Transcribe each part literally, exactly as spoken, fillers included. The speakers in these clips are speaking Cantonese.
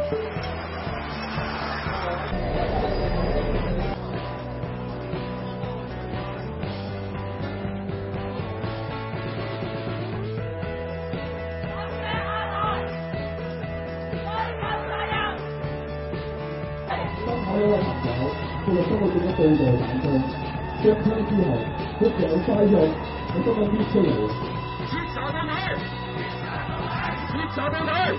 呢位朋友，佢哋生活變咗對內眼光，着槍之後，佢強快藥喺中間搣出嚟。徹查到底！徹查到底！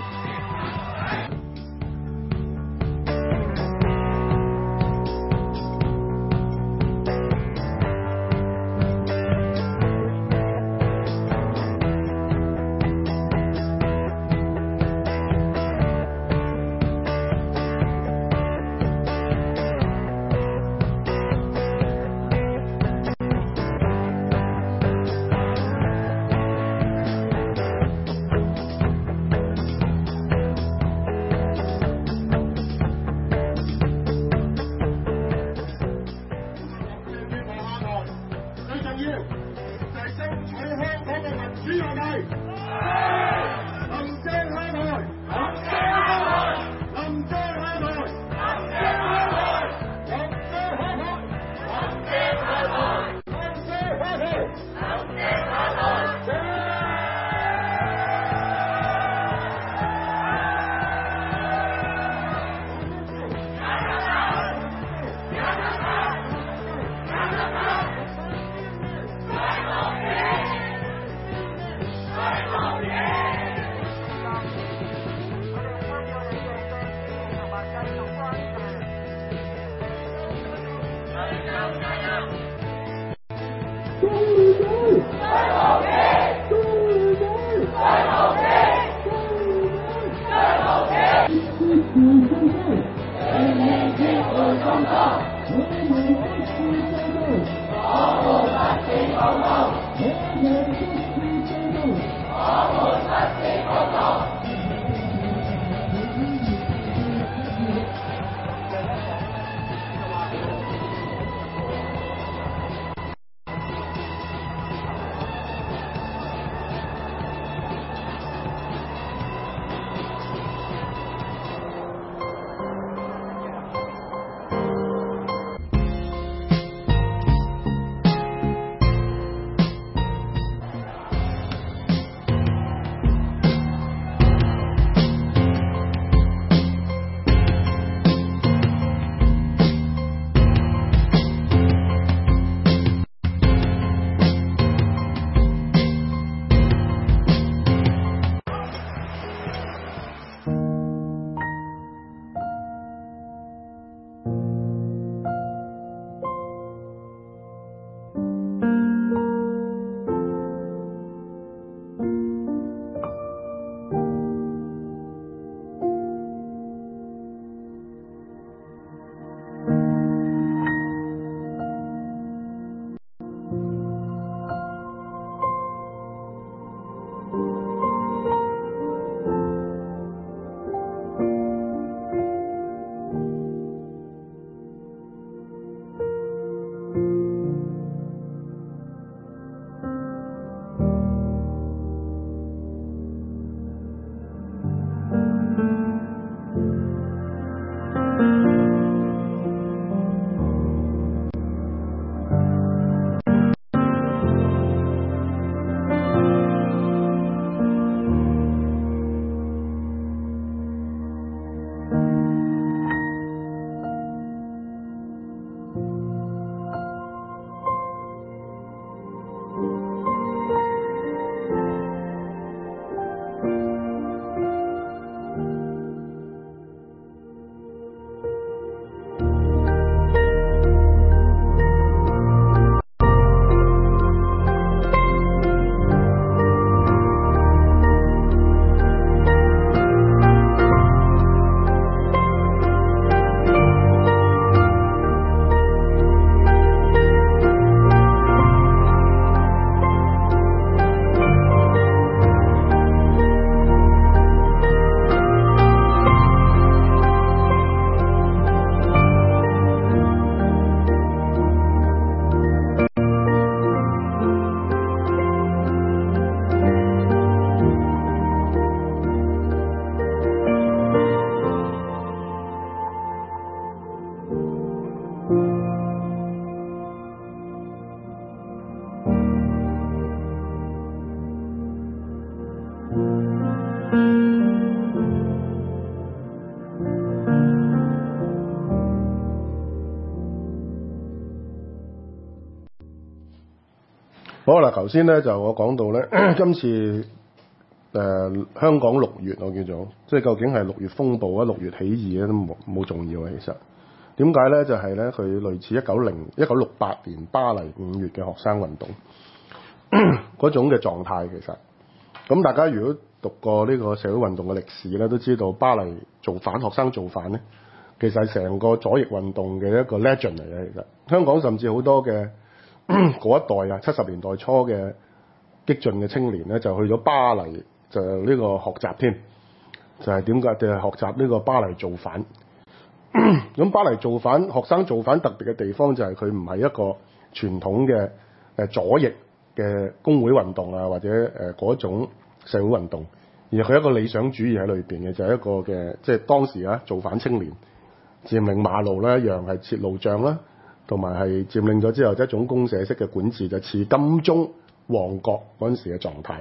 好啦，頭先咧就我講到咧，今次誒、呃、香港六月我叫做，即係究竟係六月風暴啊、六月起義咧都冇冇重要嘅其實。點解咧？就係咧佢類似一九零一九六八年巴黎五月嘅學生運動嗰種嘅狀態其實。咁大家如果讀過呢個社會運動嘅歷史咧，都知道巴黎造反學生造反咧，其實係成個左翼運動嘅一個 legend 嚟嘅。其實香港甚至好多嘅嗰一代啊，七十年代初嘅激進嘅青年咧，就去咗巴黎就呢個學習添，就係點解？就係學習呢個巴黎造反。咁巴黎造反學生造反特別嘅地方就係佢唔係一個傳統嘅誒左翼嘅工會運動啊，或者誒嗰種社會運動，而佢一個理想主義喺裏邊嘅，就係一個嘅即係當時啊造反青年佔領馬路咧，一樣係設路障啦，同埋係佔領咗之後，即係一種公社式嘅管治，就似金鐘、旺角嗰陣時嘅狀態。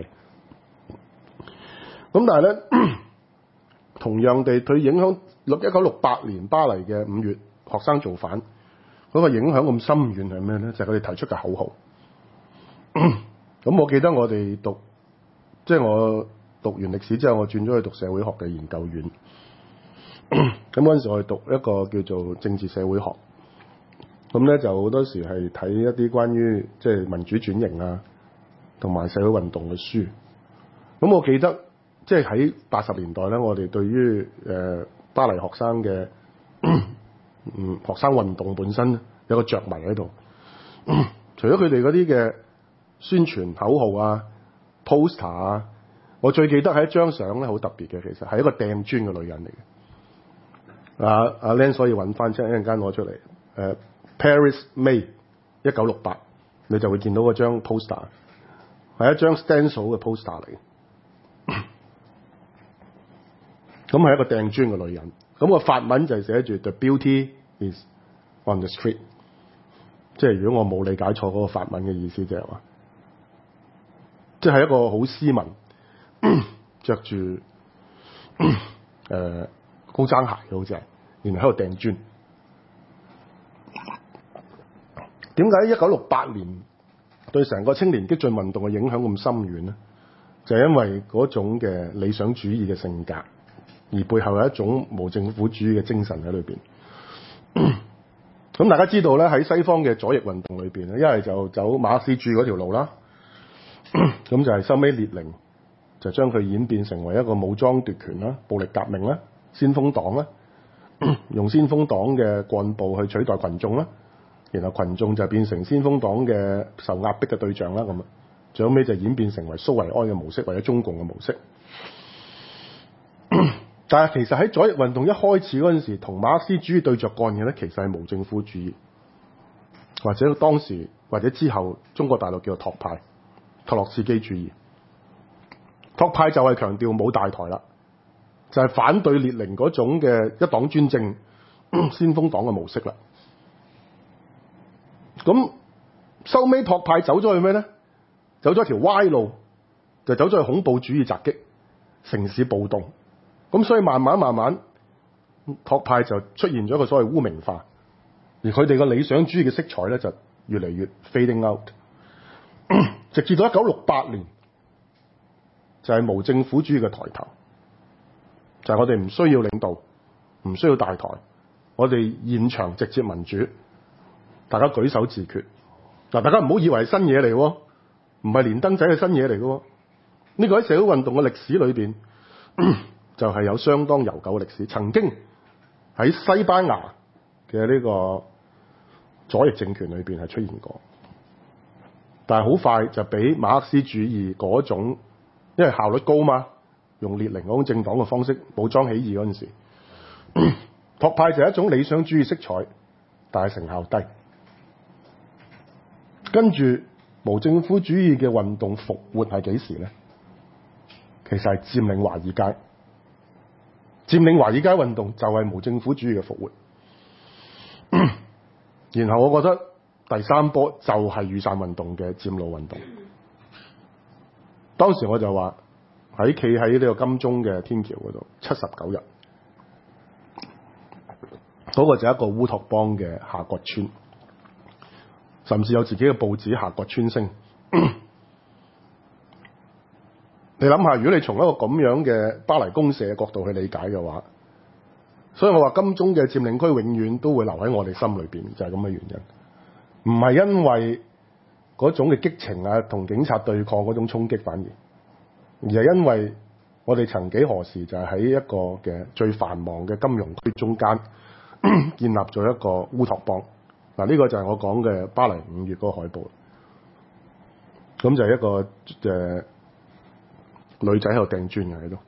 咁但係咧，同樣地，佢影響一九六八年巴黎嘅五月學生造反嗰個影響咁深遠係咩咧？就係佢哋提出嘅口號。咁我記得我哋讀，即係我讀完歷史之後，我轉咗去讀社會學嘅研究院。咁嗰陣時我哋讀一個叫做政治社會學。咁咧就好多時係睇一啲關於即係民主轉型啊，同埋社會運動嘅書。咁我記得即係喺八十年代咧，我哋對於誒、呃、巴黎學生嘅嗯學生運動本身有個着迷喺度。除咗佢哋嗰啲嘅宣傳口號啊、poster 啊，我最記得係一張相咧，好特別嘅，其實係一個掟磚嘅女人嚟嘅。啊阿 Len 所以揾翻出一陣間攞出嚟，誒、呃、Paris May 一九六八，你就會見到嗰張 poster 係一張 stencil 嘅 poster 嚟嘅。咁係一個掟磚嘅女人，咁個法文就係寫住 The beauty is on the street， 即係如果我冇理解錯嗰個法文嘅意思，就係話，即係一個好斯文，着住誒高踭鞋嘅好似係，然後喺度掟磚。點解一九六八年對成個青年激進運動嘅影響咁深遠咧？就係因為嗰種嘅理想主義嘅性格。而背後有一種無政府主義嘅精神喺裏邊。咁大家知道咧，喺西方嘅左翼運動裏邊咧，一係就走馬克思主義嗰條路啦。咁就係收尾列寧就將佢演變成為一個武裝奪權啦、暴力革命啦、先鋒黨啦，用先鋒黨嘅幹部去取代群眾啦，然後群眾就變成先鋒黨嘅受壓迫嘅對象啦。咁啊，最後尾就演變成為蘇維埃嘅模式或者中共嘅模式。但係其實喺左翼運動一開始嗰陣時，同馬克思主義對着幹嘅咧，其實係無政府主義，或者當時或者之後中國大陸叫做托派、托洛茨基主義。托派就係強調冇大台啦，就係、是、反對列寧嗰種嘅一黨專政、先鋒黨嘅模式啦。咁收尾托派走咗去咩咧？走咗條歪路，就走咗去恐怖主義襲擊、城市暴動。咁所以慢慢慢慢，托派就出現咗一個所謂污名化，而佢哋個理想主義嘅色彩咧就越嚟越 fading out，直至到一九六八年，就係、是、無政府主義嘅抬頭，就係、是、我哋唔需要領導，唔需要大台，我哋現場直接民主，大家舉手自決。嗱，大家唔好以為係新嘢嚟喎，唔係連登仔嘅新嘢嚟嘅喎，呢、這個喺社會運動嘅歷史裏邊。就係有相當悠久嘅歷史，曾經喺西班牙嘅呢個左翼政權裏邊係出現過，但係好快就俾馬克思主義嗰種，因為效率高嘛，用列寧嗰種政黨嘅方式武裝起義嗰陣時，托派就係一種理想主義色彩，但係成效低。跟住無政府主義嘅運動復活係幾時咧？其實係佔領華爾街。佔領華爾街運動就係無政府主義嘅復活，然後我覺得第三波就係雨傘運動嘅佔路運動。當時我就話喺企喺呢個金鐘嘅天橋嗰度七十九日，嗰、那個就係一個烏托邦嘅夏慤村，甚至有自己嘅報紙夏慤村聲。 你諗下，如果你從一個咁樣嘅巴黎公社嘅角度去理解嘅話，所以我話金鐘嘅佔領區永遠都會留喺我哋心裏邊，就係咁嘅原因。唔係因為嗰種嘅激情啊，同警察對抗嗰種衝擊，反而而係因為我哋曾幾何時就係喺一個嘅最繁忙嘅金融區中間建立咗一個烏托邦。嗱，呢個就係我講嘅巴黎五月嗰個海報。咁就係一個誒、呃、女仔喺度掟磚嘅喺度。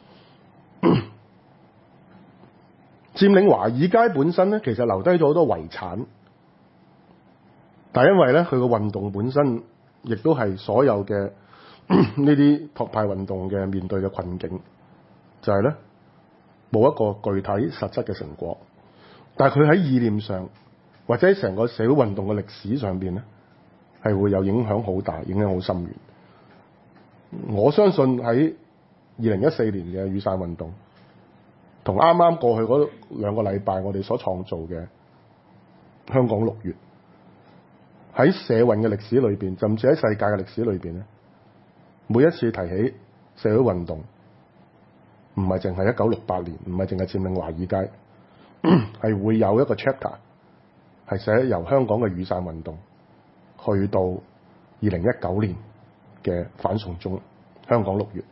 佔領華爾街本身咧，其實留低咗好多遺產，但係因為咧佢個運動本身亦都係所有嘅呢啲托派運動嘅面對嘅困境，就係咧冇一個具體實質嘅成果，但係佢喺意念上或者喺成個社會運動嘅歷史上邊咧，係會有影響好大，影響好深遠。我相信喺二零一四年嘅雨傘運動，同啱啱過去嗰兩個禮拜我哋所創造嘅香港六月，喺社運嘅歷史裏邊，甚至喺世界嘅歷史裏邊咧，每一次提起社會運動，唔係淨係一九六八年，唔係淨係佔領華爾街，係會有一個 chapter 係寫由香港嘅雨傘運動去到二零一九年嘅反送中香港六月。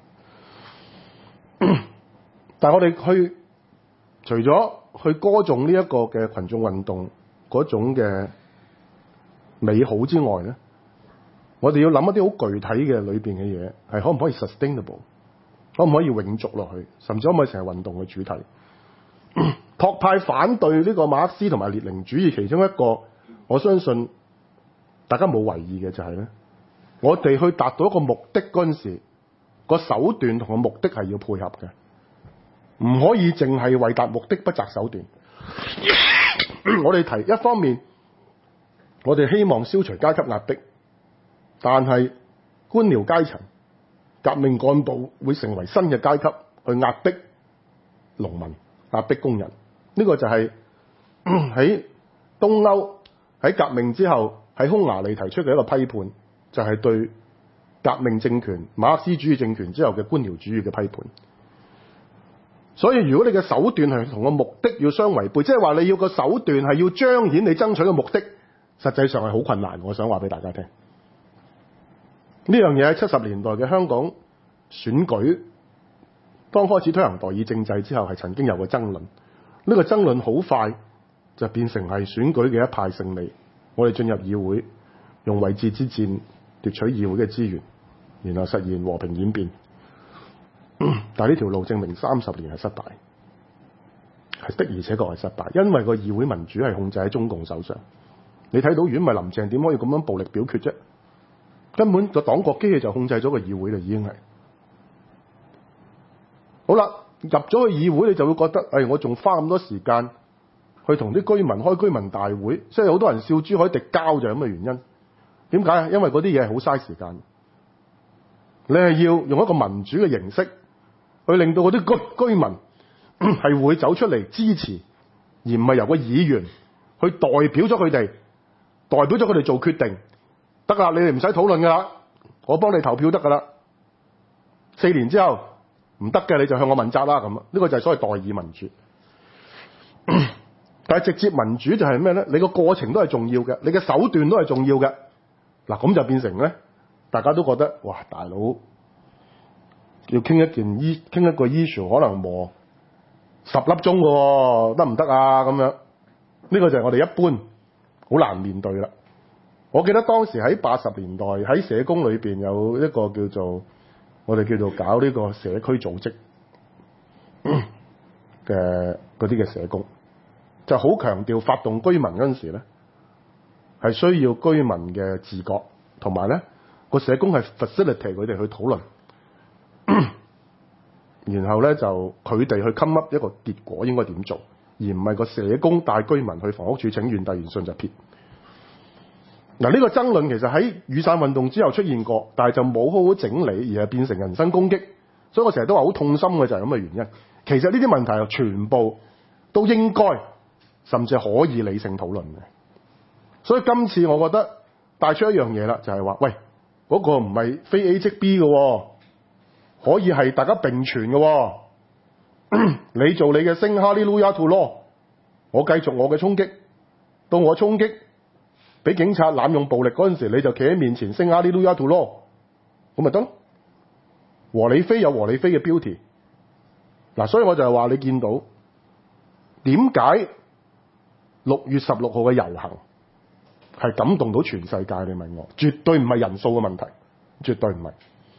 但係我哋去除咗去歌頌呢一個嘅群眾運動嗰種嘅美好之外咧，我哋要諗一啲好具體嘅裏邊嘅嘢，係可唔可以 sustainable， 可唔可以永續落去，甚至可唔可以成為運動嘅主題。托派反對呢個馬克思同埋列寧主義，其中一個我相信大家冇懷疑嘅就係咧，我哋去達到一個目的嗰陣時，個手段同個目的係要配合嘅，唔可以淨係為達目的不擇手段。我哋提一方面，我哋希望消除階級壓迫，但係官僚階層、革命幹部會成為新嘅階級去壓迫農民、壓迫工人。呢、這個就係喺東歐喺革命之後喺匈牙利提出嘅一個批判，就係、是、對革命政權、馬克思主義政權之後嘅官僚主義嘅批判。所以如果你嘅手段係同個目的要相違背，即係話你要個手段係要彰顯你爭取嘅目的，實際上係好困難。我想話俾大家聽，呢樣嘢喺七十年代嘅香港選舉，當開始推行代議政制之後，係曾經有個爭論。呢個爭論好快就變成係選舉嘅一派勝利。我哋進入議會，用位置之戰奪取議會嘅資源，然後實現和平演變。但係呢條路證明三十年係失敗，係的而且確係失敗，因為個議會民主係控制喺中共手上。你睇到如果唔係林鄭點可以咁樣暴力表決啫？根本個黨國機器就控制咗個議會啦，已經係。好啦，入咗去議會你就會覺得，誒、哎，我仲花咁多時間去同啲居民開居民大會，所以好多人笑珠海滴膠就係咁嘅原因。點解啊？因為嗰啲嘢係好嘥時間。你係要用一個民主嘅形式去令到嗰啲居居民係會走出嚟支持，而唔係由個議員去代表咗佢哋，代表咗佢哋做決定。得啦，你哋唔使討論噶啦，我幫你投票得噶啦。四年之後唔得嘅，你就向我問責啦。咁呢個就係所謂代議民主。但係直接民主就係咩咧？你個過程都係重要嘅，你嘅手段都係重要嘅。嗱，咁就變成咧，大家都覺得哇，大佬要傾一件醫傾一個 issue 可能磨十粒鐘嘅，得唔得啊？咁樣呢個就係我哋一般好難面對啦。我記得當時喺八十年代喺社工裏邊有一個叫做我哋叫做搞呢個社區組織嘅嗰啲嘅社工，就好強調發動居民嗰陣時咧，係需要居民嘅自覺，同埋咧個社工係 facilitate 佢哋去討論，然後咧就佢哋去 come up 一個結果應該點做，而唔係個社工帶居民去房屋署請願，遞完信就撇。嗱，呢個爭論其實喺雨傘運動之後出現過，但係就冇好好整理，而係變成人身攻擊。所以我成日都話好痛心嘅就係咁嘅原因。其實呢啲問題全部都應該甚至可以理性討論嘅。所以今次我覺得帶出一樣嘢啦，就係話，喂， 嗰個唔係非 A 即 B 嘅喎，可以係大家並存嘅喎。你做你嘅聲哈利路亞 to law， 我繼續我嘅衝擊，到我衝擊俾警察濫用暴力嗰陣時，你就企喺面前聲哈利路亞 to law， 咁咪得咯。和理非有和理非嘅 beauty。嗱，所以我就係話你見到點解六月十六號嘅遊行係感動到全世界？你問我，絕對唔係人數嘅問題，絕對唔係。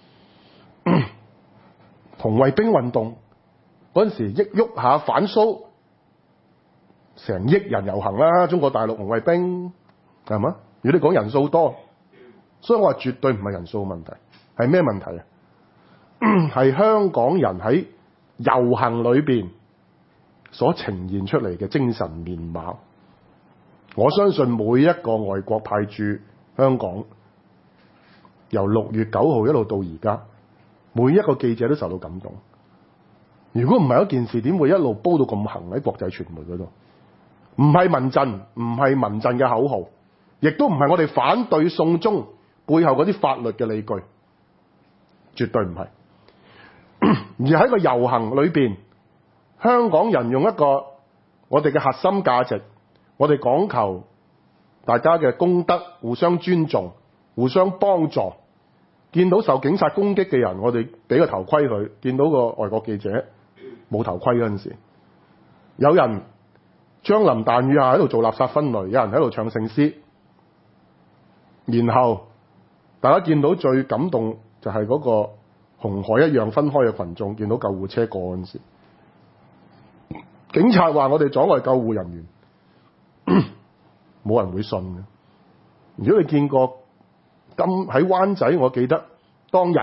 紅衛兵運動嗰陣時，一喐下反蘇，成億人遊行啦，中國大陸紅衛兵係嘛？如果你講人數多，所以我話絕對唔係人數嘅問題，係咩問題啊？係香港人喺遊行裏邊所呈現出嚟嘅精神面貌。我相信每一個外國派駐香港，由六月九號一路到而家，每一個記者都受到感動。如果唔係一件事，點會一路煲到咁行喺國際傳媒嗰度？唔係民陣，唔係民陣嘅口號，亦都唔係我哋反對送中背後嗰啲法律嘅理據，絕對唔係。而喺個遊行裏邊，香港人用一個我哋嘅核心價值，我哋講求大家嘅公德，互相尊重，互相幫助。見到受警察攻擊嘅人，我哋俾個頭盔佢；見到個外國記者冇頭盔嗰陣時，有人槍林彈雨下喺度做垃圾分類，有人喺度唱聖詩，然後大家見到最感動就係嗰個紅海一樣分開嘅群眾，見到救護車過嗰陣時，警察話我哋阻礙救護人員，冇人會信嘅。如果你見過咁喺灣仔，我記得當日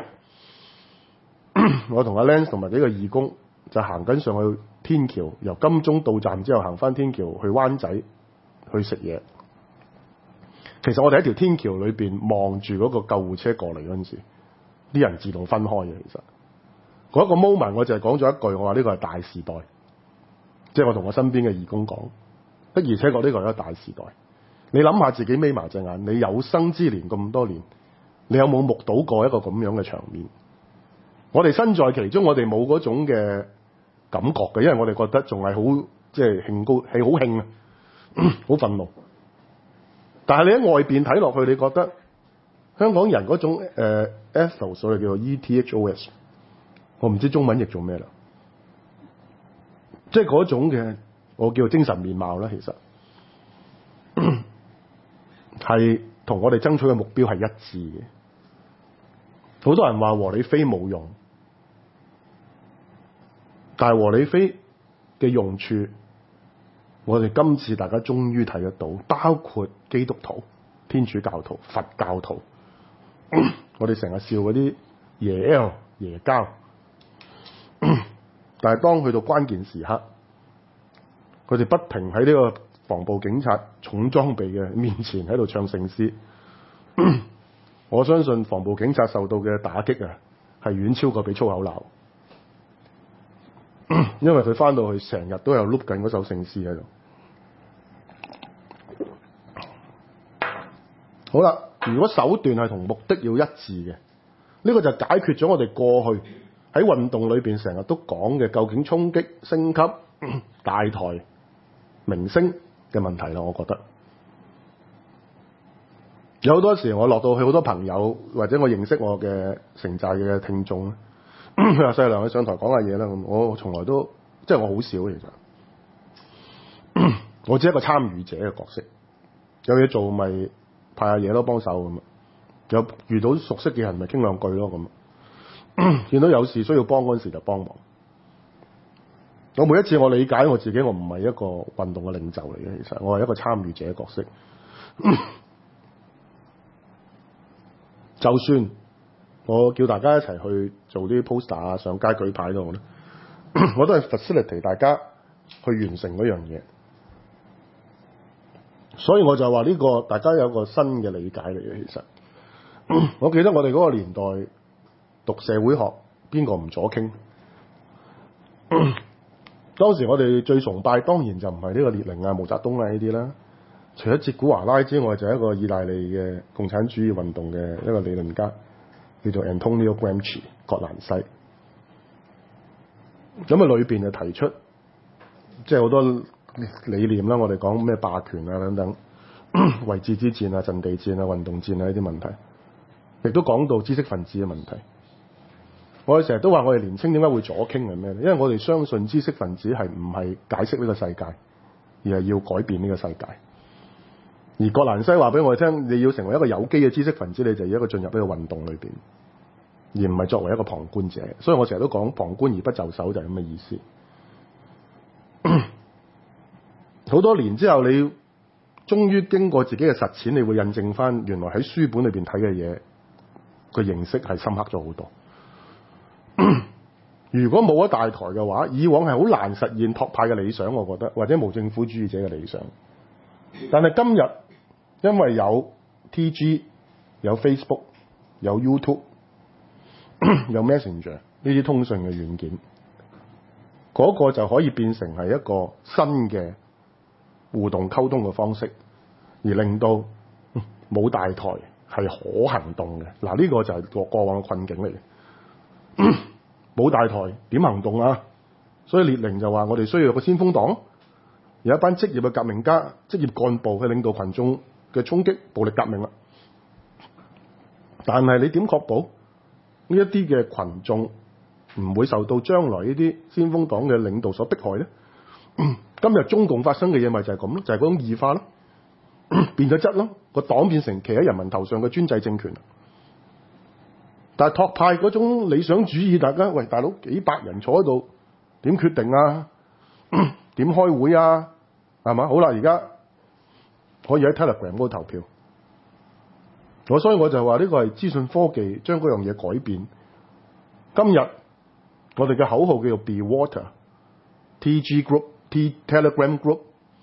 我同阿 Lance 同埋幾個義工就行緊上去天橋，由金鐘到站之後行翻天橋去灣仔去食嘢。其實我哋喺條天橋裏邊望住嗰個救護車過嚟嗰陣時，啲人自動分開嘅。其實嗰一個 moment 我就係講咗一句，我話呢個係大時代，即係我同我身邊嘅義工講，的而且確呢個係一個大時代。你諗下自己眯埋隻眼，你有生之年咁多年，你有冇目睹過一個咁樣嘅場面？我哋身在其中，我哋冇嗰種嘅感覺嘅，因為我哋覺得仲係好即係興高係好興啊，好憤怒。但係你喺外邊睇落去，你覺得香港人嗰種誒、呃、ethos， 所謂叫做 E T H O S， 我唔知中文譯做咩啦，即係嗰種嘅我叫做精神面貌啦，其實係同我哋爭取嘅目標係一致嘅。好多人話和理非冇用，但係和理非嘅用處，我哋今次大家終於睇得到，包括基督徒、天主教徒、佛教徒，我哋成日笑嗰啲耶 L 耶膠，但係當去到關鍵時刻，佢哋不停喺呢個防暴警察重裝備嘅面前喺度唱聖詩。我相信防暴警察受到嘅打擊啊，係遠超過俾粗口鬧，因為佢翻到去成日都有碌緊嗰首聖詩喺度。好啦，如果手段係同目的要一致嘅，呢個就解決咗我哋過去喺運動裏邊成日都講嘅究竟衝擊、升級、大台、明星嘅問題啦。我覺得有好多時我落到去，好多朋友或者我認識我嘅城寨嘅聽眾，佢話細良你上台講下嘢啦，咁我從來都即係我好少其實，我只係一個參與者嘅角色，有嘢做咪派下嘢咯，幫手咁啊，有遇到熟悉嘅人咪傾兩句咯咁，見到有事需要幫嗰陣時就幫忙。我每一次我理解我自己，我唔係一個運動嘅領袖嚟嘅，其實我係一個參與者嘅角色。就算我叫大家一齊去做啲 poster 啊，上街舉牌都好咧，我都係 facilitate 大家去完成嗰樣嘢。所以我就話呢個大家有個新嘅理解嚟嘅。其實我記得我哋嗰個年代讀社會學，邊個唔左傾？當時我哋最崇拜當然就唔係呢個列寧啊、毛澤東啊呢啲啦， 除咗哲古華拉之外，就係一個意大利嘅共產主義運動嘅一個理論家，叫做 Antonio Gramsci 葛蘭西。咁啊，裏邊就提出即係好多理念啦，我哋講咩霸權啊等等，位置之戰啊、陣地戰啊、運動戰啊呢啲問題，亦都講到知識分子嘅問題。我哋成日都話我哋年青點解會左傾係咩咧？因為我哋相信知識分子係唔係解釋呢個世界，而係要改變呢個世界。而葛蘭西話俾我哋聽，你要成為一個有機嘅知識分子，你就要一個進入呢個運動裏邊，而唔係作為一個旁觀者。所以我成日都講旁觀而不就手就係咁嘅意思。好多年之後，你終於經過自己嘅實踐，你會印證翻原來喺書本裏邊睇嘅嘢，個認識係深刻咗好多。如果冇咗大台嘅話，以往係好難實現托派嘅理想，我覺得，或者無政府主義者嘅理想。但係今日因為有 T G、有 Facebook、有 YouTube、有 Messenger 呢啲通訊嘅軟件，嗰個就可以變成係一個新嘅互動溝通嘅方式，而令到冇大台係可行動嘅。嗱，呢個就係過過往嘅困境嚟嘅。冇大台點行動啊？所以列寧就話我哋需要有個先鋒黨，有一班職業嘅革命家、職業幹部去領導群眾嘅衝擊暴力革命啦。但係你點確保呢一啲嘅群眾唔會受到將來呢啲先鋒黨嘅領導所迫害咧？今日中共發生嘅嘢咪就係咁咯，就係嗰種異化咯，變咗質咯，個黨變成騎喺人民頭上嘅專制政權。但係托派嗰種理想主義，大家喂大佬幾百人坐喺度，點決定啊？點開會啊？係嘛？好啦，而家可以喺 Telegram 嗰度投票。我所以我就話呢個係資訊科技將嗰樣嘢改變。今日我哋嘅口號叫做 Be Water、T G Group、T Telegram Group。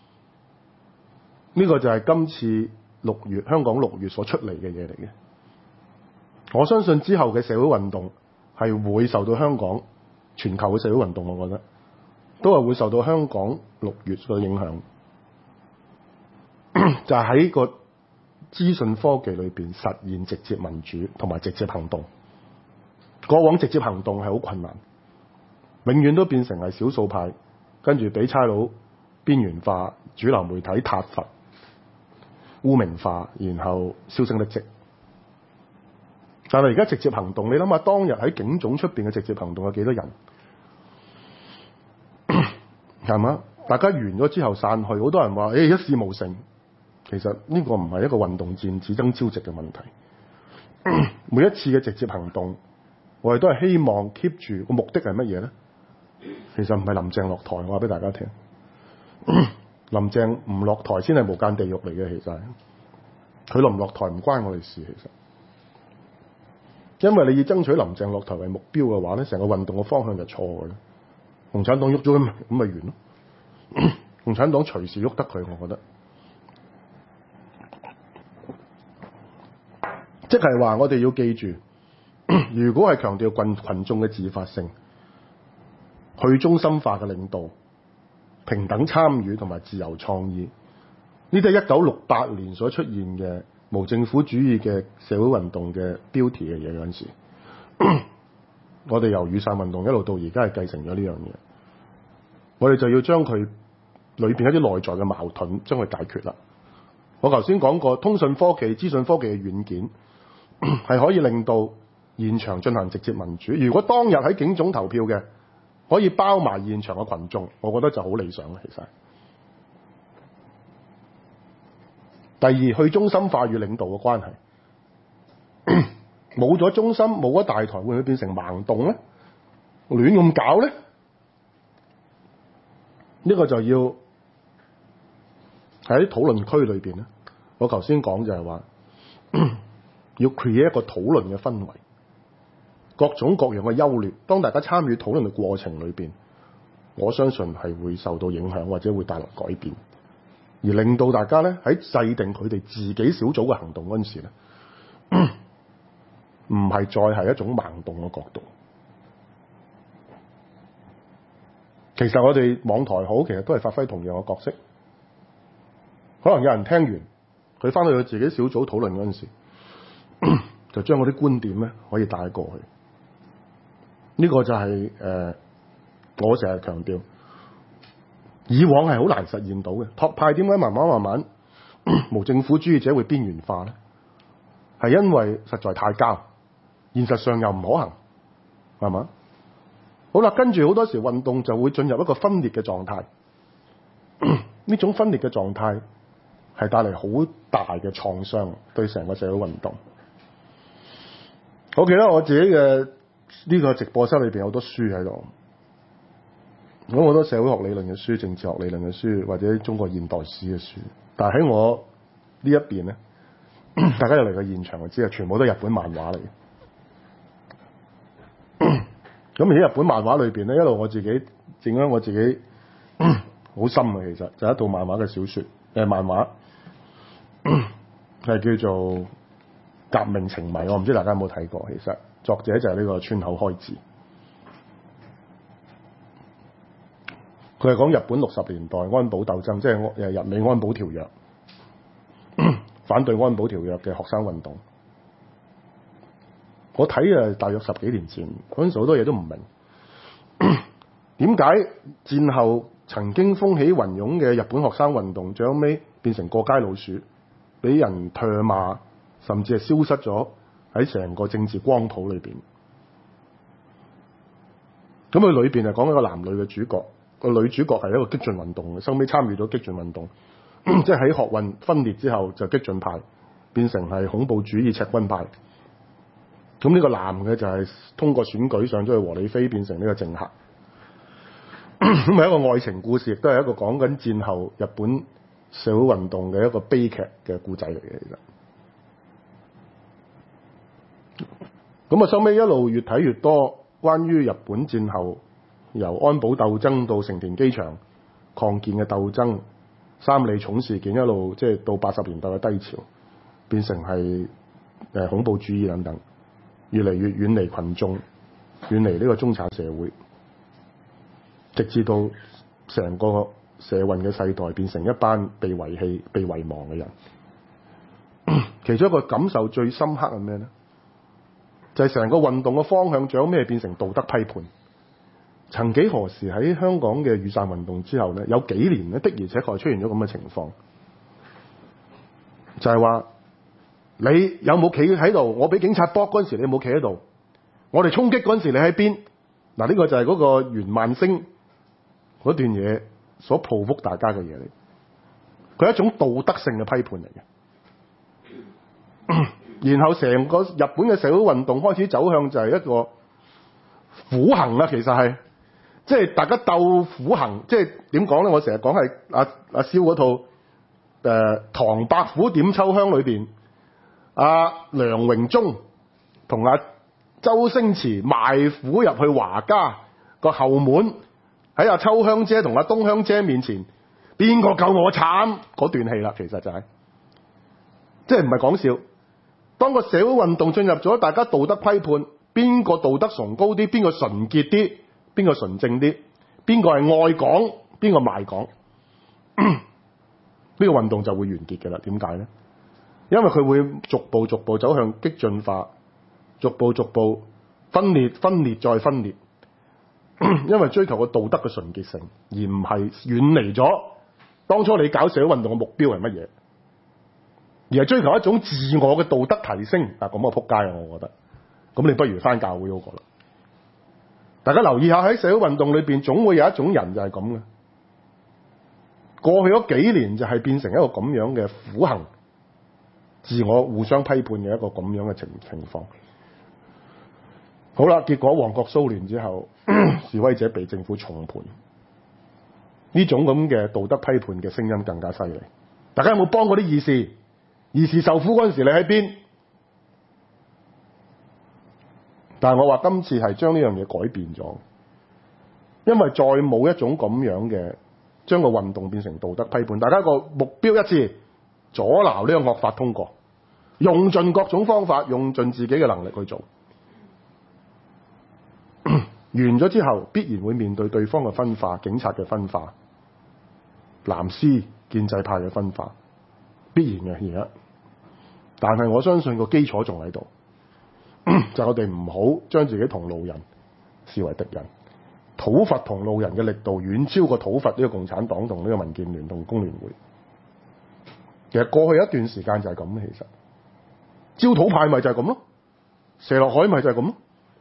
呢個就係今次六月香港六月所出嚟嘅嘢嚟嘅。我相信之後嘅社會運動係會受到香港全球嘅社會運動，我覺得都係會受到香港六月嘅影響。就係喺個資訊科技裏邊實現直接民主同埋直接行動。過往直接行動係好困難，永遠都變成係少數派，跟住俾差佬邊緣化，主流媒體撻伐、污名化，然後銷聲匿跡。但係而家直接行動，你諗下當日喺警總出邊嘅直接行動有幾多人？係嘛？大家完咗之後散去，好多人話：誒、欸、一事無成。其實呢個唔係一個運動戰只爭朝夕嘅問題。每一次嘅直接行動，我哋都係希望 keep 住個目的係乜嘢咧？其實唔係林鄭落台，我話俾大家聽。林鄭唔落台先係無間地獄嚟嘅，其實佢落唔落台唔關我哋事，其實。因為你要爭取林鄭落台為目標嘅話咧，成個運動嘅方向就錯嘅啦。共產黨喐咗咁咪咁咪完咯。共產黨隨時喐得佢，我覺得。即係話我哋要記住，如果係強調群群眾嘅自發性、去中心化嘅領導、平等參與同埋自由創意，呢啲係一九六八年所出現嘅無政府主義嘅社會運動嘅標題嘅嘢嗰陣時，我哋由雨傘運動一路到而家係繼承咗呢樣嘢，我哋就要將佢裏邊一啲內在嘅矛盾將佢解決啦。我頭先講過，通訊科技、資訊科技嘅軟件係可以令到現場進行直接民主。如果當日喺警總投票嘅可以包埋現場嘅群眾，我覺得就好理想啦。其實第二，去中心化與領導嘅關係，冇咗中心，冇咗大台，會唔會變成盲動咧？亂咁搞咧？呢個就要喺討論區裏邊咧。我頭先講就係話，要 create 一個討論嘅氛圍，各種各樣嘅優劣，當大家參與討論嘅過程裏邊，我相信係會受到影響或者會帶來改變。而令到大家咧喺制定佢哋自己小組嘅行動嗰陣時咧，唔係再係一種盲動嘅角度。其實我哋網台好，其實都係發揮同樣嘅角色。 可能有人聽完，佢翻到去自己小組討論嗰陣時，就將嗰啲觀點咧可以帶過去。呢、這個就係、是、誒、呃，我成日強調，以往係好難實現到嘅。托派點解慢慢慢慢無政府主義者會邊緣化咧？係因為實在太膠，現實上又唔可行，係嘛？好啦，跟住好多時運動就會進入一個分裂嘅狀態。呢種分裂嘅狀態係帶嚟好大嘅創傷，對成個社會運動。我記得我自己嘅呢個直播室裏邊有好多書喺度，咁好多社會學理論嘅書、政治學理論嘅書，或者中國現代史嘅書。但係喺我呢一邊咧，大家入嚟個現場就知啊，全部都係日本漫畫嚟嘅。咁而喺日本漫畫裏邊咧，一路我自己整咗我自己好深嘅，其實就係一套漫畫嘅小說，誒漫畫係叫做《革命情迷》，我唔知大家有冇睇過。其實作者就係呢個川口開志，佢係講日本六十年代安保鬥爭，即係誒日美安保條約，反對安保條約嘅學生運動。我睇啊，大約十幾年前嗰陣時，好多嘢都唔明點解戰後曾經風起雲湧嘅日本學生運動，最後尾變成過街老鼠，俾人唾罵，甚至係消失咗喺成個政治光譜裏邊。咁佢裏邊係講一個男女嘅主角，個女主角係一個激進運動嘅，收尾參與咗激進運動，即係喺學運分裂之後就激進派變成係恐怖主義赤軍派。咁呢個男嘅就係通過選舉上咗去和理非，變成呢個政客。咁係一個愛情故事，亦都係一個講緊戰後日本社會運動嘅一個悲劇嘅故仔嚟嘅。其實，咁啊收尾一路越睇越多關於日本戰後由安保鬥爭到成田機場抗建嘅鬥爭，三里塚事件一路即係到八十年代嘅低潮，變成係誒恐怖主義等等。越嚟越遠離群眾，遠離呢個中產社會，直至到成個社運嘅世代變成一班被遺棄、被遺忘嘅人。其中一個感受最深刻係咩咧？就係、是、成個運動嘅方向，最後咩變成道德批判。曾幾何時喺香港嘅雨傘運動之後咧，有幾年咧的而且確出現咗咁嘅情況，就係、是、話。你有冇企喺度？我俾警察搏嗰陣時，你有冇企喺度？我哋衝擊嗰陣時，你喺邊？嗱，呢個就係嗰個袁萬星嗰段嘢所報復大家嘅嘢嚟。佢係一種道德性嘅批判嚟嘅。然後成個日本嘅社會運動開始走向就係一個苦行啦，其實係即係大家鬥苦行，即係點講咧？我成日講係阿阿蕭嗰套誒《唐伯虎點秋香》裏邊。阿、啊、梁榮忠同阿周星馳賣苦入去華家個後門，喺阿秋香姐同阿東香姐面前，邊個救我慘嗰段戲啦，其實就係、是，即係唔係講笑。當個社會運動進入咗，大家道德批判，邊個道德崇高啲，邊個純潔啲，邊個純正啲，邊個係愛港，邊個賣港，呢、這個運動就會完結嘅啦。點解咧？因為佢會逐步逐步走向激進化，逐步逐步分裂、分裂再分裂。因為追求個道德嘅純潔性，而唔係遠離咗當初你搞社會運動嘅目標係乜嘢，而係追求一種自我嘅道德提升。啊，咁我撲街啊！我覺得，咁你不如返教會嗰個啦。大家留意下喺社會運動裏邊，總會有一種人就係咁嘅。過去嗰幾年就係變成一個咁樣嘅苦行。自我互相批判嘅一個咁樣嘅情情況。好啦，結果旺角騷亂之後，示威者被政府重判，呢種咁嘅道德批判嘅聲音更加犀利。大家有冇幫過啲義士？義士受苦嗰陣時，你喺邊？但係我話今次係將呢樣嘢改變咗，因為再冇一種咁樣嘅將個運動變成道德批判，大家個目標一致。阻撓呢個惡法通過，用盡各種方法，用盡自己嘅能力去做。完咗之後，必然會面對對方嘅分化，警察嘅分化，藍絲建制派嘅分化， 必然嘅而家。但係我相信個基礎仲喺度，就係我哋唔好將自己同路人視為敵人。討伐同路人嘅力度遠超過討伐呢個共產黨同呢個民建聯同工聯會。其實過去一段時間就係咁，其實焦土派咪就係咁咯，射落海咪就係咁咯。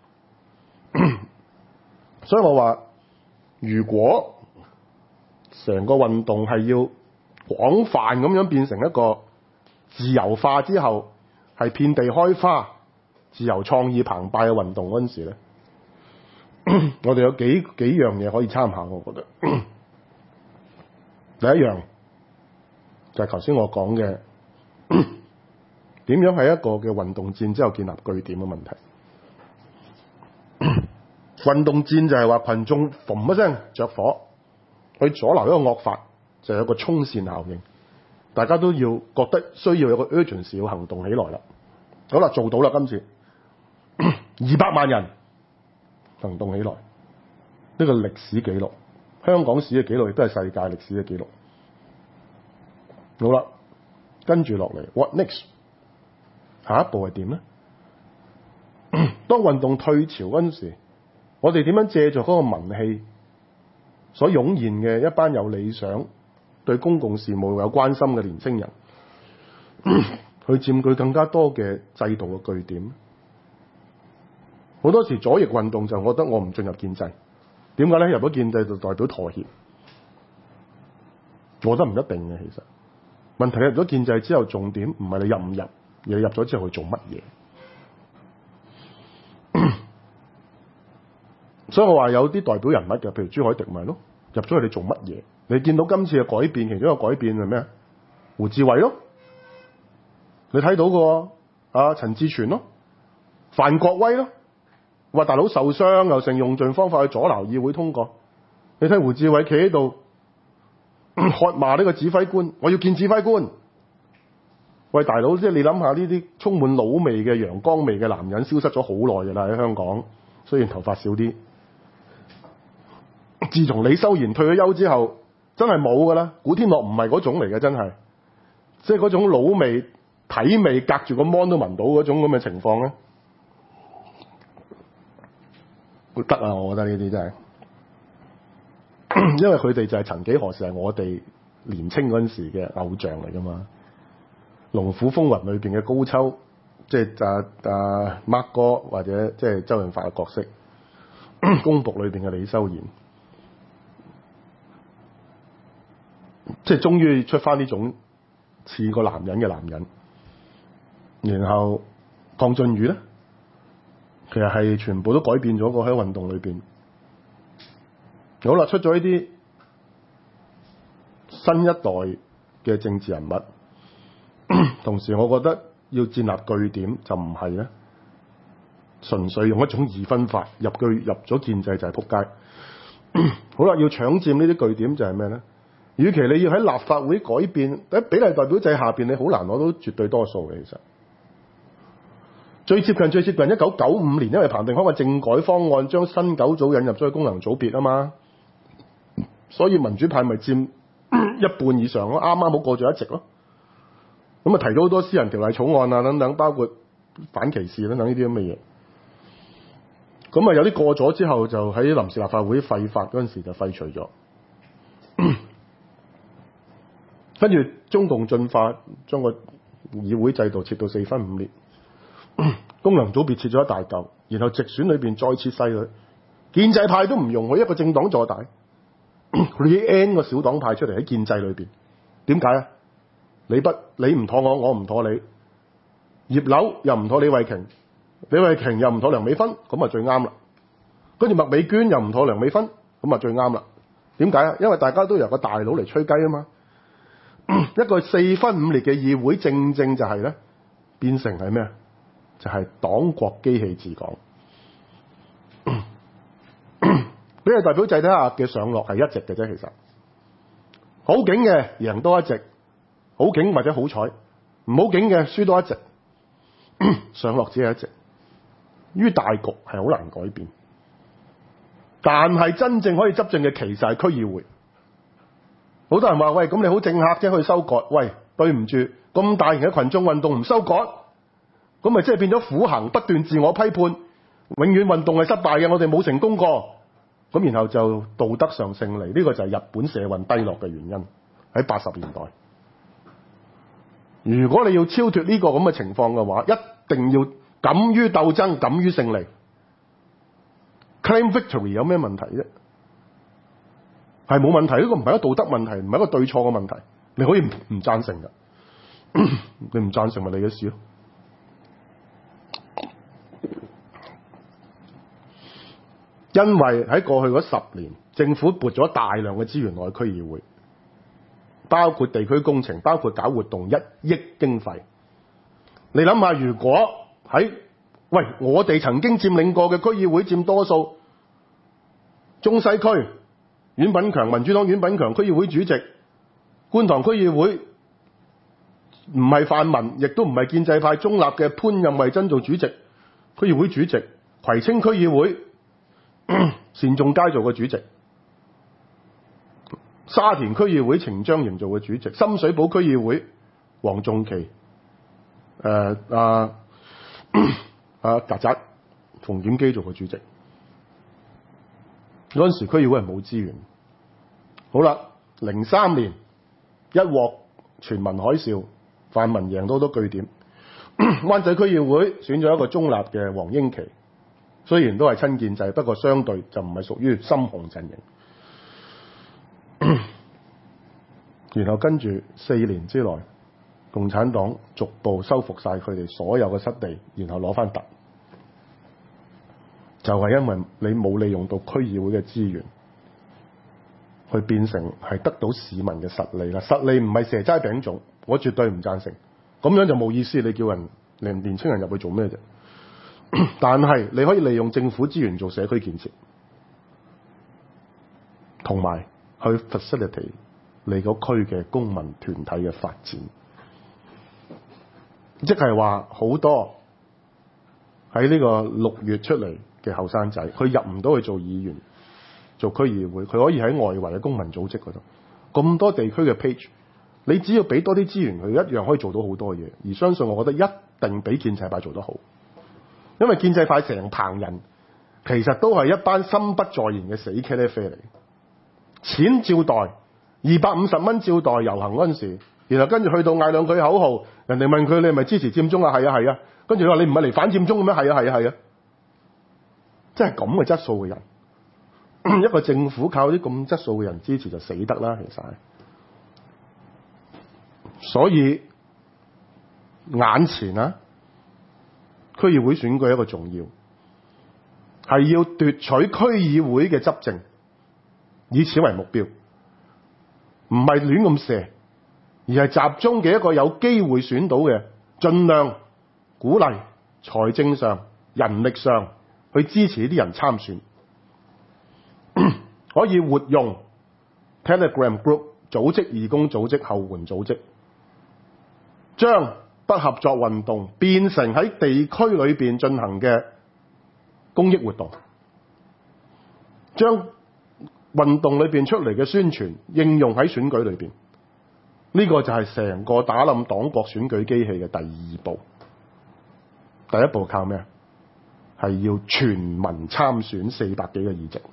所以我話，如果成個運動係要廣泛咁樣變成一個自由化之後，係遍地開花、自由創意澎湃嘅運動嗰陣時咧，我哋有幾幾樣嘢可以參考，我覺得。第一樣就係頭先我講嘅點樣喺一個嘅運動戰之後建立據點嘅問題。運動戰就係話群眾嘣一聲着火去阻撓一個惡法，就有一個衝線效應，大家都要覺得需要有個 urgency 要行動起來啦。好啦，做到啦，今次二百萬人行動起來，呢個歷史紀錄，香港史嘅紀錄亦都係世界歷史嘅紀錄。好啦，跟住落嚟 what next？ 下一步係點咧？當運動退潮嗰陣時，我哋點樣借助嗰個民氣所湧現嘅一班有理想、對公共事務有關心嘅年青人，去佔據更加多嘅制度嘅據點？好多時左翼運動就覺得我唔進入建制，點解咧？入咗建制就代表妥協，我覺得唔一定嘅。其實問題係入咗建制之後，重點唔係你入唔入，而你入咗之後去做乜嘢。所以我話有啲代表人物嘅，譬如朱凱廸咪咯，入咗去你做乜嘢？你見到今次嘅改變，其中一個改變係咩？胡志偉咯，你睇到嘅啊，陳志全咯，范國威咯，話大佬受傷又成用盡方法去阻撓議會通過。你睇胡志偉企喺度喝罵呢個指揮官，我要見指揮官。喂，大佬，即係你諗下呢啲充滿老味嘅陽光味嘅男人消失咗好耐㗎啦，喺香港，雖然頭髮少啲。自從李修賢退咗休之後，真係冇㗎啦。古天樂唔係嗰種嚟嘅，真係，即係嗰種老味體味隔住個 mon 都聞到嗰種咁嘅情況咧，得啊！我覺得呢啲真係，因為佢哋就係曾幾何時係我哋年青嗰陣時嘅偶像嚟㗎嘛。龍虎風雲裏邊嘅高秋，即係啊啊 Mark 哥或者即係周潤發嘅角色，公僕裏邊嘅李修賢。即係終於出翻呢種似個男人嘅男人，然後鄺俊宇咧，其實係全部都改變咗個喺運動裏邊。好啦，出咗呢啲新一代嘅政治人物，同時我覺得要建立據點就唔係咧，純粹用一種二分法入據入咗建制就係撲街。好啦，要搶佔呢啲據點就係咩咧？與其你要喺立法會改變喺比例代表制下邊，你好難攞到絕對多數嘅。其實最接近最接近一九九五年，因為彭定康嘅政改方案將新九組引入咗去功能組別啊嘛，所以民主派咪佔一半以上咯，啱啱好過咗一席咯。咁啊提咗好多私人條例草案啊等等，包括反歧視等等呢啲咁嘅嘢。咁啊有啲過咗之後，就喺臨時立法會廢法嗰陣時就廢除咗。跟住中共進化，將個議會制度切到四分五裂，功能組別切咗一大嚿，然後直選裏邊再切細佢，建制派都唔容許一個政黨坐大，佢哋 N 個小黨派出嚟喺建制裏邊，點解啊？你不你唔妥我，我唔妥你，葉劉又唔妥李慧瓊，李慧瓊又唔妥梁美芬，咁啊最啱啦。跟住麥美娟又唔妥梁美芬，咁啊最啱啦。點解啊？因為大家都由個大佬嚟吹雞啊嘛。一個四分五裂嘅議會，正正就係咧變成係咩啊？就係、是、黨國機器治港。比例代表制底下嘅上落係一席嘅啫，其實好景嘅贏多一席，好景或者好彩，唔好景嘅輸多一席，上落只係一席。於大局係好難改變，但係真正可以執政嘅其實係區議會。好多人話喂，咁你好政客啫，去修改。喂，對唔住， 咁大型嘅群眾運動唔修改，咁咪即係變咗苦行，不斷自我批判，永遠運動係失敗嘅，我哋冇成功過。咁然後就道德上勝利，呢個就係日本社運低落嘅原因。喺八十年代，如果你要超脫呢個咁嘅情況嘅話，一定要敢於鬥爭，敢於勝利。Claim victory 有咩問題啫？係冇問題，呢個唔係一個道德問題，唔係一個對錯嘅問題，你可以唔唔贊成㗎，你唔贊成咪你嘅事咯。因為喺過去嗰十年，政府撥咗大量嘅資源落去區議會，包括地區工程，包括搞活動，一億經費。你諗下，如果喺喂我哋曾經佔領過嘅區議會佔多數，中西區阮炳強民主黨阮炳強區議會主席，觀塘區議會唔係泛民，亦都唔係建制派中立嘅潘任惠珍做主席，區議會主席，葵青區議會單仲偕做嘅主席，沙田區議會程章瑩做嘅主席，深水埗區議會黃仲琪、誒阿阿曱甴馮檢基做嘅主席。嗰陣時區議會係冇資源。好啦，零三年一鑊全民海嘯，泛民贏到好多據點，灣仔區議會選咗一個中立嘅黃英琦。雖然都係親建制，不過相對就唔係屬於深紅陣營。然後跟住四年之內，共產黨逐步收復晒佢哋所有嘅失地，然後攞翻突，就係因為你冇利用到區議會嘅資源，去變成係得到市民嘅實利啦。實利唔係蛇齋餅粽，我絕對唔贊成。咁樣就冇意思，你叫人連年青人入去做咩啫？但係你可以利用政府資源做社區建設，同埋去 facilitate 你個區嘅公民團體嘅發展。即係話好多喺呢個六月出嚟嘅後生仔，佢入唔到去做議員、做區議會，佢可以喺外圍嘅公民組織嗰度，咁多地區嘅 page， 你只要俾多啲資源，佢一樣可以做到好多嘢。而相信我覺得一定比建制派做得好。因為建制派成棚人其實都係一班心不在焉嘅死茄喱啡嚟，錢照袋，二百五十蚊照袋遊行嗰陣時，然後跟住去到嗌兩句口號，人哋問佢你係咪支持佔中啊？係啊係啊，跟住佢話你唔係嚟反佔中嘅咩？係啊係啊係啊，即係咁嘅質素嘅人，一個政府靠啲咁質素嘅人支持就死得啦，其實係。所以眼前啊，區議會選舉一個重要，係要奪取區議會嘅執政，以此為目標，唔係亂咁射，而係集中嘅一個有機會選到嘅，盡量鼓勵財政上、人力上去支持啲人參選，可以活用 Telegram Group 組織義工組織、後援組織，將不合作運動變成喺地區裏邊進行嘅公益活動，將運動裏邊出嚟嘅宣傳應用喺選舉裏邊，呢個就係成個打冧黨國選舉機器嘅第二步。第一步靠咩？係要全民參選四百幾個議席。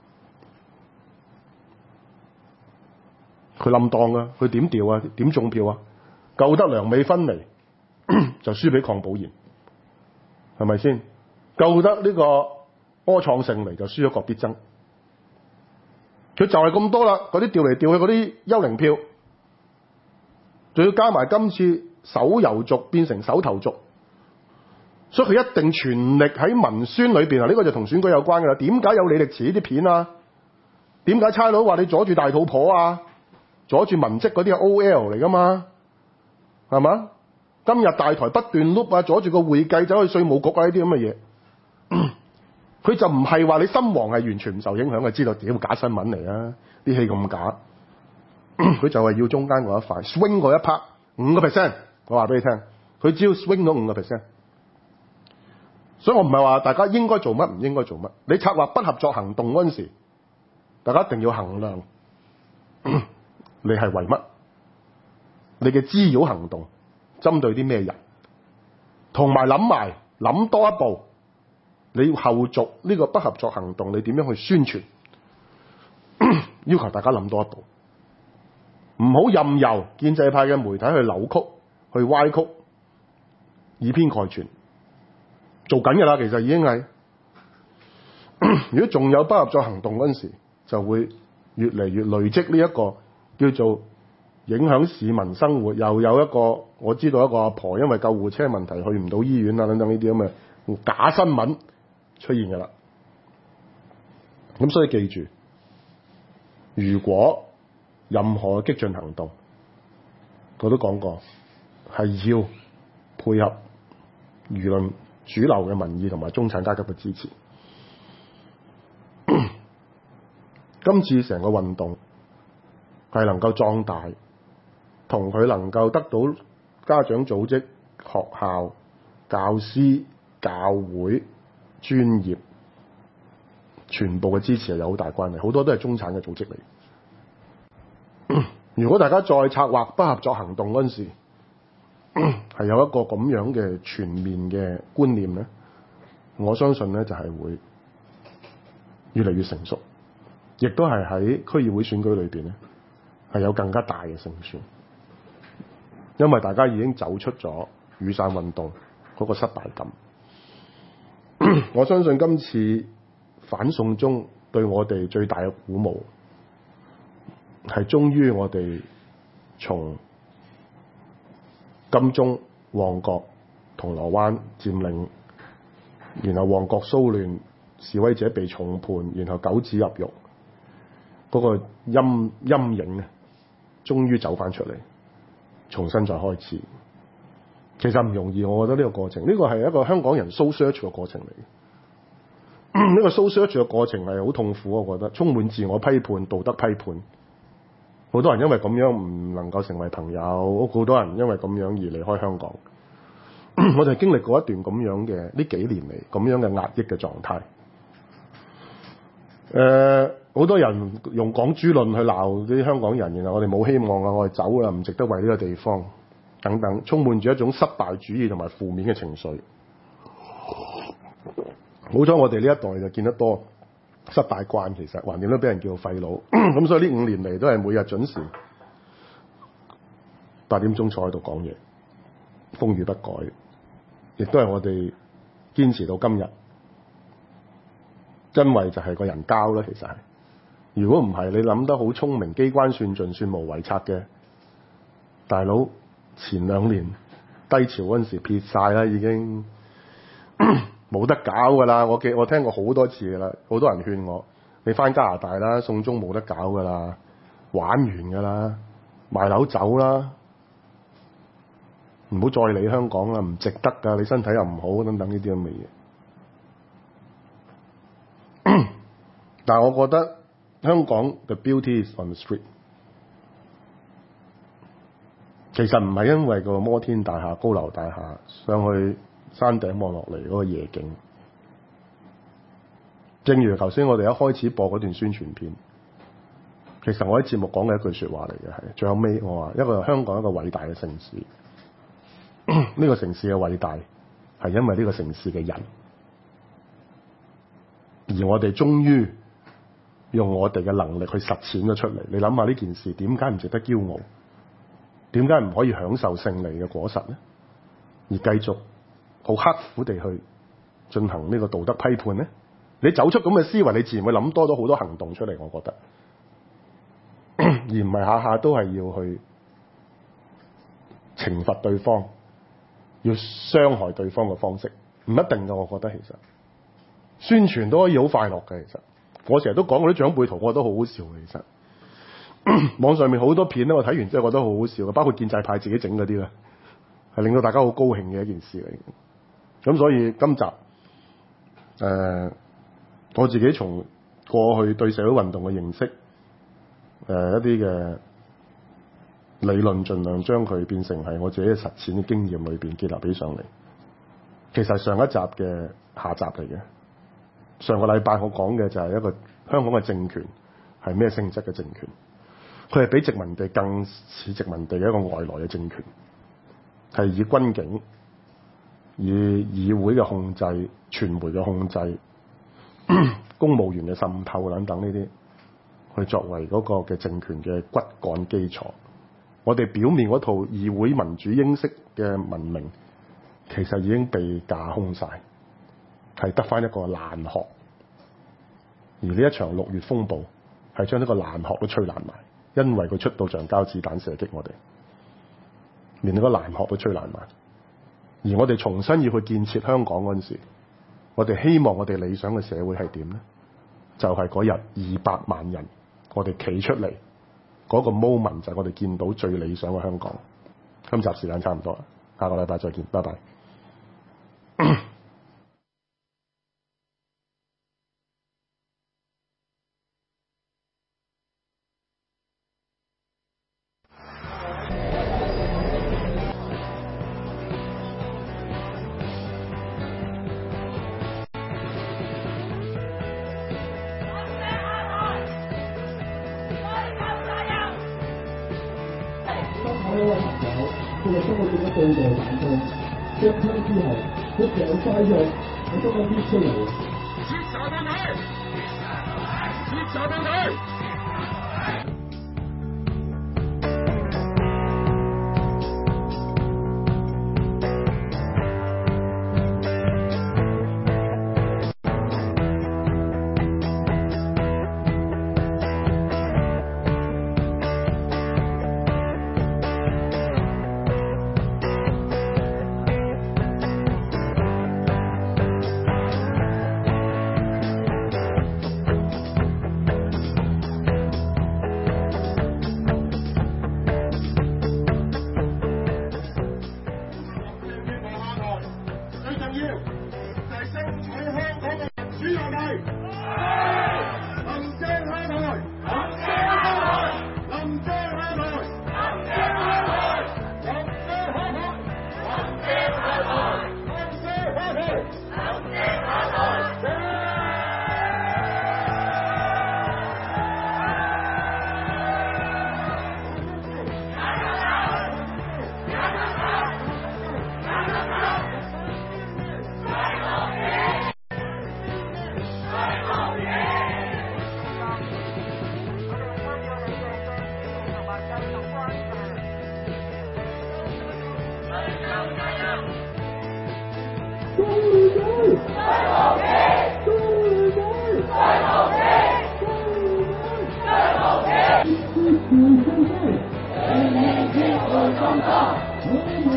佢冧檔啊！佢點調啊？點中票啊？夠得梁美芬嚟就輸俾鄺寶賢，係咪先？夠得呢個柯創盛嚟就輸咗郭必爭。佢就係咁多啦，嗰啲調嚟調去嗰啲幽靈票，仲要加埋今次手遊族變成手頭族，所以佢一定全力喺文宣裏邊啊！呢個就同選舉有關㗎啦。點解有李力持呢啲片啊？點解差佬話你阻住大肚婆啊？阻住文職嗰啲係 O L 嚟㗎嘛？係嘛？今日大台不斷碌啊，阻住個會計走去稅務局啊，呢啲咁嘅嘢，佢就唔係話你心黃係完全唔受影響嘅，知道屌假新聞嚟啊！啲戲咁假，佢就係要中間嗰一塊 swing 嗰一 part 五個 percent， 我話俾你聽，佢只要 swing 到五個 percent， 所以我唔係話大家應該做乜唔應該做乜，你策劃不合作行動嗰陣時，大家一定要衡量你係為乜，你嘅滋擾行動針對啲咩人，同埋諗埋諗多一步，你後續呢個不合作行動你點樣去宣傳？要求大家諗多一步，唔好任由建制派嘅媒體去扭曲、去歪曲、以偏概全。做緊㗎啦，其實已經係。如果仲有不合作行動嗰陣時，就會越嚟越累積呢一個叫做影響市民生活，又有一個我知道一個阿婆因為救護車問題去唔到醫院啊等等呢啲咁嘅假新聞出現㗎啦。咁所以記住，如果任何激進行動，我都講過係要配合輿論主流嘅民意同埋中產階級嘅支持。今次成個運動係能夠壯大，同佢能夠得到家長組織、學校、教師、教會、專業全部嘅支持係有好大關係，好多都係中產嘅組織嚟。如果大家再策劃不合作行動嗰陣時，係有一個咁樣嘅全面嘅觀念咧，我相信咧就係會越嚟越成熟，亦都係喺區議會選舉裏邊咧係有更加大嘅勝算，因為大家已經走出咗雨傘運動嗰個失敗感。我相信今次反送中對我哋最大嘅鼓舞係終於我哋從金鐘、旺角、銅鑼灣佔領，然後旺角騷亂，示威者被重判，然後九子入獄，嗰個陰陰影咧，終於走翻出嚟，重新再開始。其實唔容易，我覺得呢個過程，呢個係一個香港人 soul search 嘅過程嚟嘅。呢個 soul search 嘅過程係好痛苦，我覺得充滿自我批判、道德批判。好多人因為咁樣唔能夠成為朋友，好多人因為咁樣而離開香港。我哋經歷過一段咁樣嘅呢幾年嚟咁樣嘅壓抑嘅狀態。誒、呃，好多人用港豬論去鬧啲香港人，然後我哋冇希望啊，我哋走啦，唔值得為呢個地方等等，充滿住一種失敗主義同埋負面嘅情緒。好彩我哋呢一代就見得多失敗慣，其實橫掂都俾人叫廢佬。咁所以呢五年嚟都係每日準時八點鐘坐喺度講嘢，風雨不改，亦都係我哋堅持到今日。因為就係個人交啦，其實係。如果唔係你諗得好聰明、機關算盡、算無遺策嘅大佬，前兩年低潮嗰陣時撇晒啦，已經冇得搞㗎啦。我記我聽過好多次㗎啦，好多人勸我你返加拿大啦，送中冇得搞㗎啦，玩完㗎啦，賣樓走啦，唔好再嚟香港啦，唔值得㗎，你身體又唔好等等呢啲咁嘅嘢。但係我覺得香港 the beauty is on the street， 其實唔係因為個摩天大廈、高樓大廈上去山頂望落嚟嗰個夜景。正如頭先我哋一開始播嗰段宣傳片，其實我喺節目講嘅一句說話嚟嘅係，最後尾我話一個香港一個偉大嘅城市，呢個城市嘅偉大係因為呢個城市嘅人，而我哋終於用我哋嘅能力去實踐咗出嚟。你諗下呢件事點解唔值得驕傲？點解唔可以享受勝利嘅果實呢？而繼續好刻苦地去進行呢個道德批判呢？你走出咁嘅思維，你自然會諗多咗好多行動出嚟。我覺得，而唔係下下都係要去懲罰對方，要傷害對方嘅方式，唔一定㗎。我覺得其實宣傳都可以好快樂嘅。其實我成日都講嗰啲長輩圖，我覺得好好笑嘅。其實網上面好多片咧，我睇完之後覺得好好笑嘅，包括建制派自己整嗰啲咧，係令到大家好高興嘅一件事嚟。咁所以今集誒、呃，我自己從過去對社會運動嘅認識，誒、呃、一啲嘅理論，盡量將佢變成係我自己嘅實踐嘅經驗裏邊結合起上嚟。其實上一集嘅下集嚟嘅。上個禮拜我講嘅就係一個香港嘅政權係咩性質嘅政權，佢係比殖民地更似殖民地嘅一個外來嘅政權。 係以軍警、以議會嘅控制、傳媒嘅控制、公務員嘅滲透等等呢啲，去作為嗰個嘅政權嘅骨幹基礎。我哋表面嗰套議會民主英式嘅文明，其實已經被架空晒，係得翻一個爛殼。而呢一場六月風暴係將呢個爛殼都吹爛埋，因為佢出到橡膠子彈射擊我哋，連個爛殼都吹爛埋。而我哋重新要去建設香港嗰陣時，我哋希望我哋理想嘅社會係點呢？就係嗰日二百萬人，我哋企出嚟嗰個 moment 就係我哋見到最理想嘅香港。今集時間差唔多啦，下個禮拜再見，拜拜。 呢位朋友，佢哋生活變咗報道眼中，一聽之後，佢成塊肉喺中間搣出嚟。截查到佢！截查到佢！Thank you.